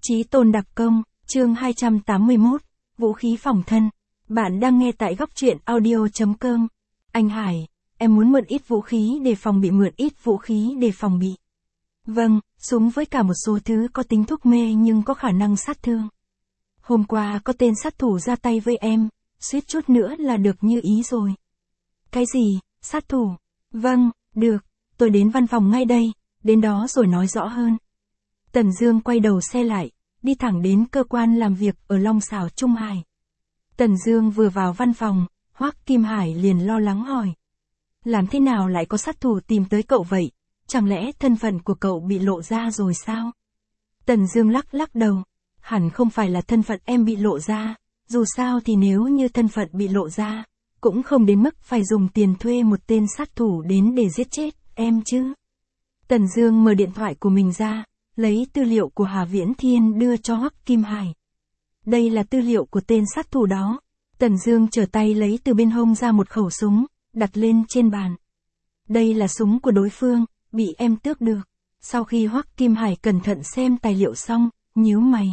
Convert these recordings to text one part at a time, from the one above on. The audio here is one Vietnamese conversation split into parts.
Chí tôn đặc công, chương 281, vũ khí phòng thân. Bạn đang nghe tại góc truyện audio.com. Anh Hải, em muốn mượn ít vũ khí để phòng bị, mượn ít vũ khí để phòng bị. Vâng, súng với cả một số thứ có tính thuốc mê nhưng có khả năng sát thương. Hôm qua có tên sát thủ ra tay với em, suýt chút nữa là được như ý rồi. Cái gì, sát thủ? Vâng, được, tôi đến văn phòng ngay đây, đến đó rồi nói rõ hơn. Tần Dương quay đầu xe lại, đi thẳng đến cơ quan làm việc ở Long Xảo Trung Hải. Tần Dương vừa vào văn phòng, Hoắc Kim Hải liền lo lắng hỏi. Làm thế nào lại có sát thủ tìm tới cậu vậy? Chẳng lẽ thân phận của cậu bị lộ ra rồi sao? Tần Dương lắc đầu. Hẳn không phải là thân phận em bị lộ ra, dù sao thì nếu như thân phận bị lộ ra, cũng không đến mức phải dùng tiền thuê một tên sát thủ đến để giết chết em chứ. Tần Dương mở điện thoại của mình ra, lấy tư liệu của Hà Viễn Thiên đưa cho Hoắc Kim Hải. Đây là tư liệu của tên sát thủ đó. Tần Dương trở tay lấy từ bên hông ra một khẩu súng, đặt lên trên bàn. Đây là súng của đối phương, bị em tước được. Sau khi Hoắc Kim Hải cẩn thận xem tài liệu xong, nhíu mày.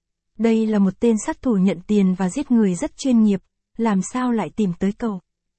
Đây là một tên sát thủ nhận tiền và giết người rất chuyên nghiệp, làm sao lại tìm tới cậu?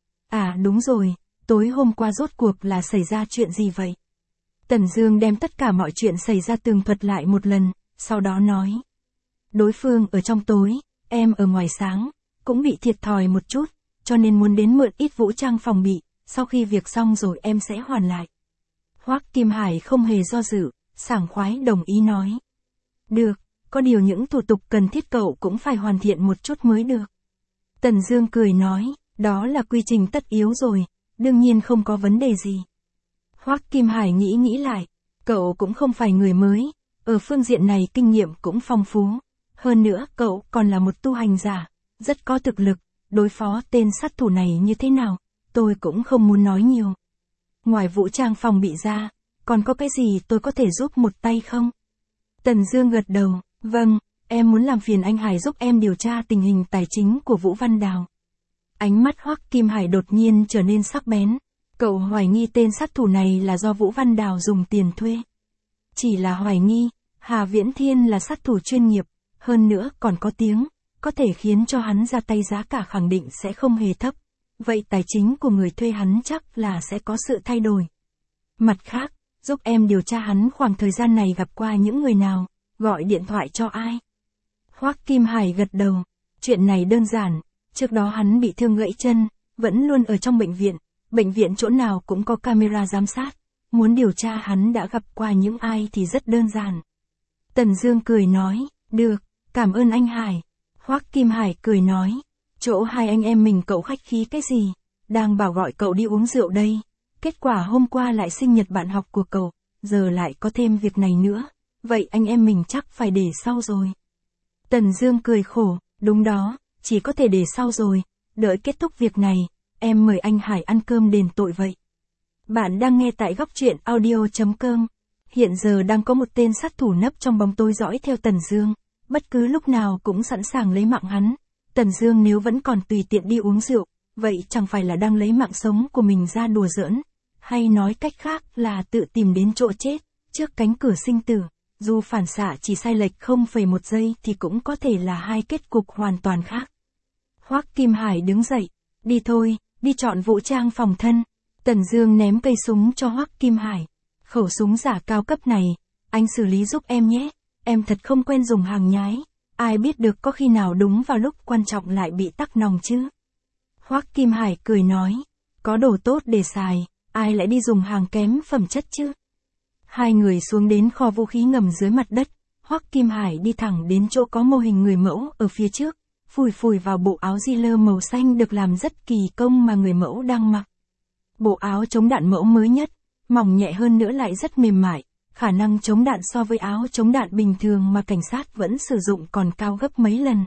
À đúng rồi, tối hôm qua rốt cuộc là xảy ra chuyện gì vậy? Tần Dương đem tất cả mọi chuyện xảy ra tường thuật lại một lần, sau đó nói. Đối phương ở trong tối, em ở ngoài sáng, cũng bị thiệt thòi một chút, cho nên muốn đến mượn ít vũ trang phòng bị, sau khi việc xong rồi em sẽ hoàn lại. Hoắc Kim Hải không hề do dự, sảng khoái đồng ý nói. Được, có điều những thủ tục cần thiết cậu cũng phải hoàn thiện một chút mới được. Tần Dương cười nói, đó là quy trình tất yếu rồi, đương nhiên không có vấn đề gì. Hoắc Kim Hải nghĩ lại, cậu cũng không phải người mới, ở phương diện này kinh nghiệm cũng phong phú. Hơn nữa cậu còn là một tu hành giả, rất có thực lực, đối phó tên sát thủ này như thế nào, tôi cũng không muốn nói nhiều. Ngoài vũ trang phòng bị ra, còn có cái gì tôi có thể giúp một tay không? Tần Dương gật đầu, vâng, em muốn làm phiền anh Hải giúp em điều tra tình hình tài chính của Vũ Văn Đào. Ánh mắt Hoắc Kim Hải đột nhiên trở nên sắc bén. Cậu hoài nghi tên sát thủ này là do Vũ Văn Đào dùng tiền thuê. Chỉ là hoài nghi, Hà Viễn Thiên là sát thủ chuyên nghiệp, hơn nữa còn có tiếng, có thể khiến cho hắn ra tay giá cả khẳng định sẽ không hề thấp. Vậy tài chính của người thuê hắn chắc là sẽ có sự thay đổi. Mặt khác, giúp em điều tra hắn khoảng thời gian này gặp qua những người nào, gọi điện thoại cho ai. Hoắc Kim Hải gật đầu, chuyện này đơn giản, trước đó hắn bị thương gãy chân, vẫn luôn ở trong bệnh viện chỗ nào cũng có camera giám sát, muốn điều tra hắn đã gặp qua những ai thì rất đơn giản. Tần Dương cười nói, được, cảm ơn anh Hải. Hoắc Kim Hải cười nói, chỗ hai anh em mình cậu khách khí cái gì, đang bảo gọi cậu đi uống rượu đây, kết quả hôm qua lại sinh nhật bạn học của cậu, giờ lại có thêm việc này nữa, vậy anh em mình chắc phải để sau rồi. Tần Dương cười khổ, đúng đó, chỉ có thể để sau rồi, đợi kết thúc việc này, em mời anh Hải ăn cơm đền tội vậy. Bạn đang nghe tại góc truyện audio.com. Hiện giờ đang có một tên sát thủ nấp trong bóng tối dõi theo Tần Dương, bất cứ lúc nào cũng sẵn sàng lấy mạng hắn. Tần Dương nếu vẫn còn tùy tiện đi uống rượu, vậy chẳng phải là đang lấy mạng sống của mình ra đùa giỡn, hay nói cách khác là tự tìm đến chỗ chết, trước cánh cửa sinh tử, dù phản xạ chỉ sai lệch 0,1 giây thì cũng có thể là hai kết cục hoàn toàn khác. Hoắc Kim Hải đứng dậy, đi thôi, đi chọn vũ trang phòng thân. Tần Dương ném cây súng cho Hoắc Kim Hải. Khẩu súng giả cao cấp này, anh xử lý giúp em nhé, em thật không quen dùng hàng nhái, ai biết được có khi nào đúng vào lúc quan trọng lại bị tắc nòng chứ. Hoắc Kim Hải cười nói, có đồ tốt để xài, ai lại đi dùng hàng kém phẩm chất chứ. Hai người xuống đến kho vũ khí ngầm dưới mặt đất, Hoắc Kim Hải đi thẳng đến chỗ có mô hình người mẫu ở phía trước, phủi vào bộ áo Giller màu xanh được làm rất kỳ công mà người mẫu đang mặc. Bộ áo chống đạn mẫu mới nhất, mỏng nhẹ hơn nữa lại rất mềm mại, khả năng chống đạn so với áo chống đạn bình thường mà cảnh sát vẫn sử dụng còn cao gấp mấy lần.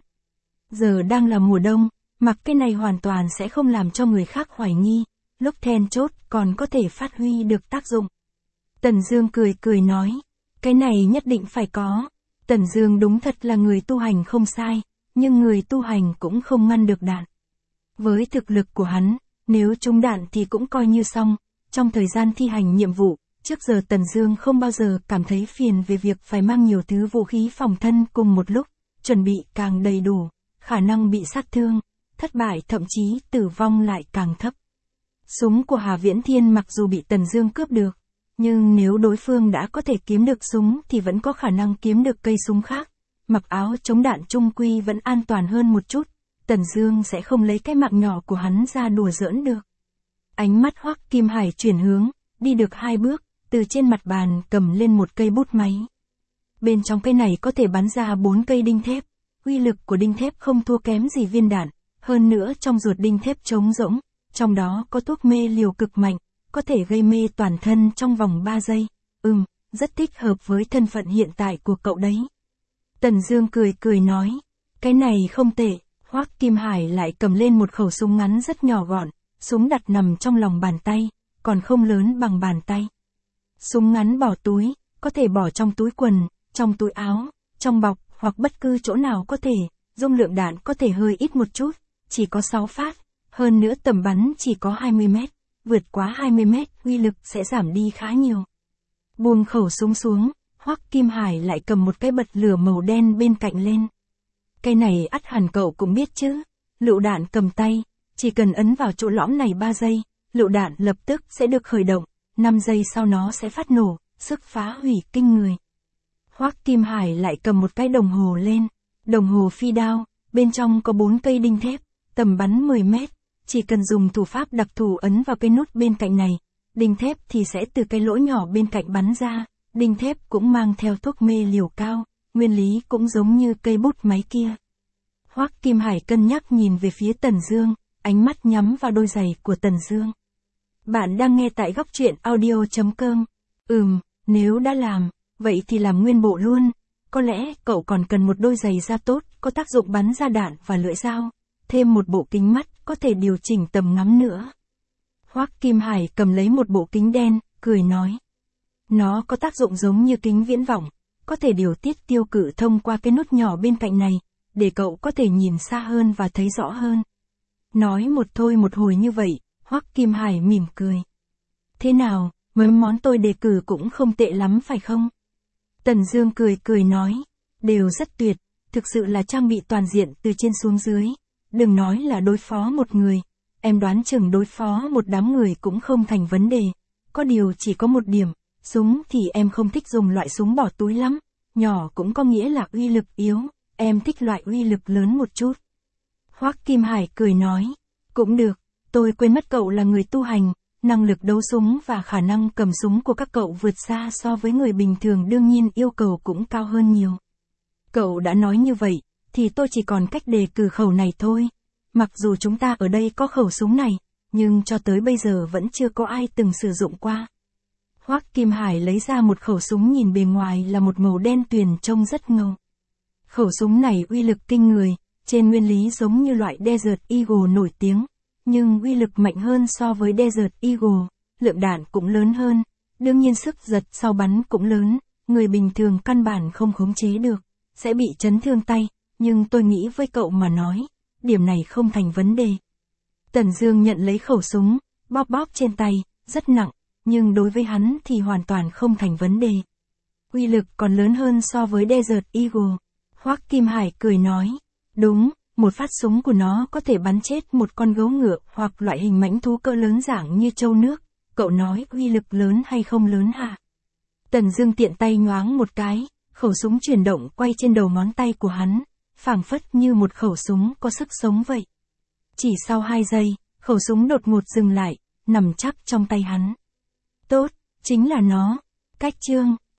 Giờ đang là mùa đông, mặc cái này hoàn toàn sẽ không làm cho người khác hoài nghi, lúc then chốt còn có thể phát huy được tác dụng. Tần Dương cười nói, cái này nhất định phải có. Tần Dương đúng thật là người tu hành không sai, nhưng người tu hành cũng không ngăn được đạn. Với thực lực của hắn, nếu trúng đạn thì cũng coi như xong, trong thời gian thi hành nhiệm vụ, Trước giờ Tần Dương không bao giờ cảm thấy phiền về việc phải mang nhiều thứ vũ khí phòng thân cùng một lúc, chuẩn bị càng đầy đủ, khả năng bị sát thương, thất bại thậm chí tử vong lại càng thấp. Súng của Hà Viễn Thiên mặc dù bị Tần Dương cướp được, nhưng nếu đối phương đã có thể kiếm được súng thì vẫn có khả năng kiếm được cây súng khác. Mặc áo chống đạn chung quy vẫn an toàn hơn một chút, Tần Dương sẽ không lấy cái mạng nhỏ của hắn ra đùa giỡn được. Ánh mắt Hoắc Kim Hải chuyển hướng, đi được 2 bước, từ trên mặt bàn cầm lên một cây bút máy. Bên trong cây này có thể bắn ra 4 cây đinh thép, uy lực của đinh thép không thua kém gì viên đạn, hơn nữa trong ruột đinh thép trống rỗng, trong đó có thuốc mê liều cực mạnh, có thể gây mê toàn thân trong vòng 3 giây. Rất thích hợp với thân phận hiện tại của cậu đấy. Tần Dương cười cười nói, cái này không tệ. Hoắc Kim Hải lại cầm lên một khẩu súng ngắn rất nhỏ gọn, súng đặt nằm trong lòng bàn tay, còn không lớn bằng bàn tay. Súng ngắn bỏ túi, có thể bỏ trong túi quần, trong túi áo, trong bọc hoặc bất cứ chỗ nào có thể, dung lượng đạn có thể hơi ít một chút, chỉ có 6 phát, hơn nữa tầm bắn chỉ có 20 mét, vượt quá 20 mét uy lực sẽ giảm đi khá nhiều. Buông khẩu súng xuống, Hoắc Kim Hải lại cầm một cái bật lửa màu đen bên cạnh lên. Cái này ắt hẳn cậu cũng biết chứ, lựu đạn cầm tay, chỉ cần ấn vào chỗ lõm này 3 giây, lựu đạn lập tức sẽ được khởi động, 5 giây sau nó sẽ phát nổ, sức phá hủy kinh người. Hoắc Kim Hải lại cầm một cái đồng hồ lên, đồng hồ phi đao, bên trong có 4 cây đinh thép, tầm bắn 10 mét, chỉ cần dùng thủ pháp đặc thù ấn vào cái nút bên cạnh này, đinh thép thì sẽ từ cái lỗ nhỏ bên cạnh bắn ra, đinh thép cũng mang theo thuốc mê liều cao, nguyên lý cũng giống như cây bút máy kia. Hoắc Kim Hải cân nhắc nhìn về phía Tần Dương, ánh mắt nhắm vào đôi giày của Tần Dương. Bạn đang nghe tại góc truyện audio.com. Nếu đã làm, vậy thì làm nguyên bộ luôn. Có lẽ cậu còn cần một đôi giày da tốt, có tác dụng bắn ra đạn và lưỡi dao, thêm một bộ kính mắt, có thể điều chỉnh tầm ngắm nữa. Hoắc Kim Hải cầm lấy một bộ kính đen, cười nói. Nó có tác dụng giống như kính viễn vọng, có thể điều tiết tiêu cự thông qua cái nút nhỏ bên cạnh này, để cậu có thể nhìn xa hơn và thấy rõ hơn. Nói một thôi một hồi như vậy, Hoắc Kim Hải mỉm cười. Thế nào, mấy món tôi đề cử cũng không tệ lắm phải không? Tần Dương cười cười nói, đều rất tuyệt, thực sự là trang bị toàn diện từ trên xuống dưới. Đừng nói là đối phó một người, em đoán chừng đối phó một đám người cũng không thành vấn đề. Có điều chỉ có một điểm, súng thì em không thích dùng loại súng bỏ túi lắm, nhỏ cũng có nghĩa là uy lực yếu, em thích loại uy lực lớn một chút. Hoắc Kim Hải cười nói, cũng được, tôi quên mất cậu là người tu hành, năng lực đấu súng và khả năng cầm súng của các cậu vượt xa so với người bình thường, đương nhiên yêu cầu cũng cao hơn nhiều. Cậu đã nói như vậy, thì tôi chỉ còn cách đề cử khẩu này thôi. Mặc dù chúng ta ở đây có khẩu súng này, nhưng cho tới bây giờ vẫn chưa có ai từng sử dụng qua. Hoắc Kim Hải lấy ra một khẩu súng nhìn bề ngoài là một màu đen tuyền trông rất ngầu. Khẩu súng này uy lực kinh người, trên nguyên lý giống như loại Desert Eagle nổi tiếng, nhưng uy lực mạnh hơn so với Desert Eagle, lượng đạn cũng lớn hơn, đương nhiên sức giật sau bắn cũng lớn, người bình thường căn bản không khống chế được, sẽ bị chấn thương tay, nhưng tôi nghĩ với cậu mà nói, điểm này không thành vấn đề. Tần Dương nhận lấy khẩu súng, bóp bóp trên tay, rất nặng, nhưng đối với hắn thì hoàn toàn không thành vấn đề. Uy lực còn lớn hơn so với Desert Eagle. Hoắc Kim Hải cười nói, đúng, một phát súng của nó có thể bắn chết một con gấu ngựa hoặc loại hình mãnh thú cỡ lớn dạng như trâu nước, cậu nói uy lực lớn hay không lớn hả? Tần Dương tiện tay nhoáng một cái, khẩu súng chuyển động quay trên đầu ngón tay của hắn, phảng phất như một khẩu súng có sức sống vậy. Chỉ sau 2 giây, khẩu súng đột ngột dừng lại, nằm chắc trong tay hắn. Tốt, chính là nó. Cách chương